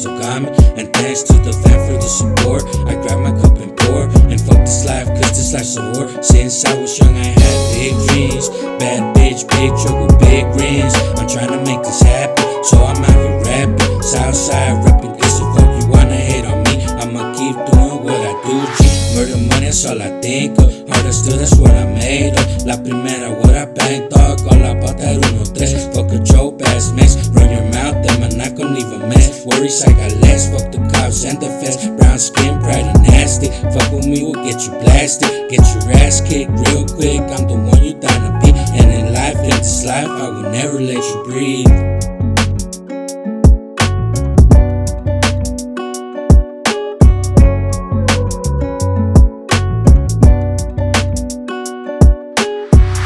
still got me. And thanks to the fam for the support. I grab my cup and pour, and fuck this life, cause this life's a war. Since I was young I had big dreams. Bad bitch, big truck with big rims. I'm trying to make this happen, so I'm out here rapping. Southside rapping, this so fuck you wanna hate on me, I'ma keep doing what I do, G. Murder money, that's all I think of. Harder still, that's what I made of. La primera, what I bang, dog. All about that 1-3. Fuck a dope ass mess. Run your mouth, then I'm not gon' leave a mess. Worries I got less. Fuck the cops and the feds. Brown skin, bright and nasty. Fuck with me, we'll get you blasted. Get your ass kicked real quick. I'm the one you down to be. And in life, in this life, I will never let you breathe.